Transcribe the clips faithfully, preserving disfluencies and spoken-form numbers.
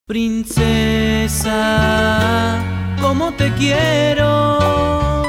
Princesa, ¿cómo te quiero?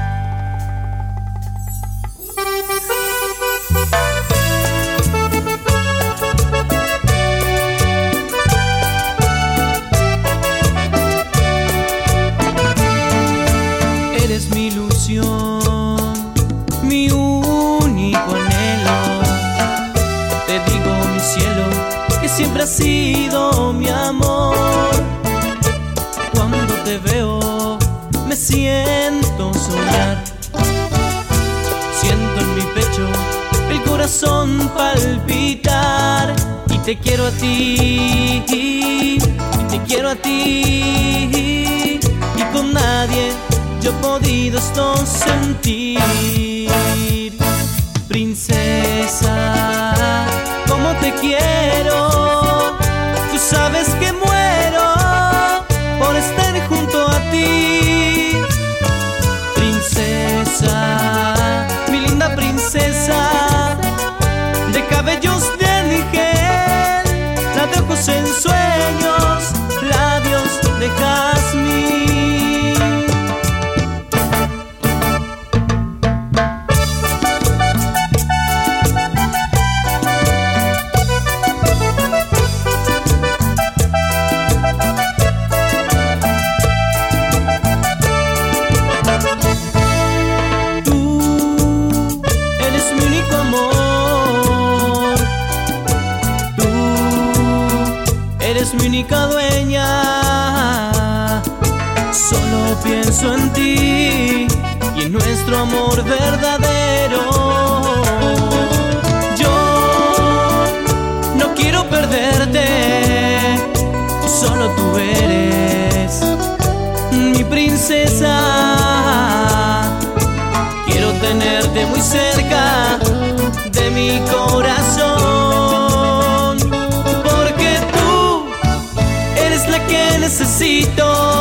Eres mi ilusión, mi único anhelo. Te digo, mi cielo, que siempre has sido mi amor. Cuando te veo me siento soñar, siento en mi pecho el corazón palpitar. Y te quiero a ti, y te quiero a ti, y con nadie yo he podido esto sentir. Princesa, ¿cómo te quiero? Tú sabes que muero por estar junto a ti. Princesa, mi linda princesa, de cabellos de ángel, la de ojos en sueños, labios de jazmín. Eres mi única dueña, solo pienso en ti y en nuestro amor verdadero. Yo no quiero perderte, solo tú eres mi princesa. Quiero tenerte muy cerca de mi corazón, necesito